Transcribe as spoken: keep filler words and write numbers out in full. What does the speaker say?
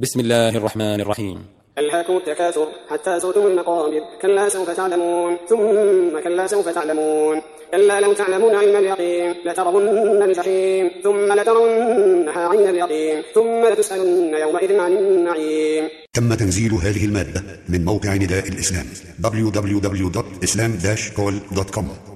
بسم الله الرحمن الرحيم. ألهاكم التكاثر حتى زرتم المقابر، كلا سوف تعلمون ثم كلا سوف تعلمون، كلا لو تعلمون علم اليقين لترون الجحيم ثم لترونها عين اليقين ثم لتسألن يومئذ عن النعيم. تم تنزيل هذه المادة من موقع نداء الإسلام دبليو دبليو دبليو دوت إسلام داش كول دوت كوم.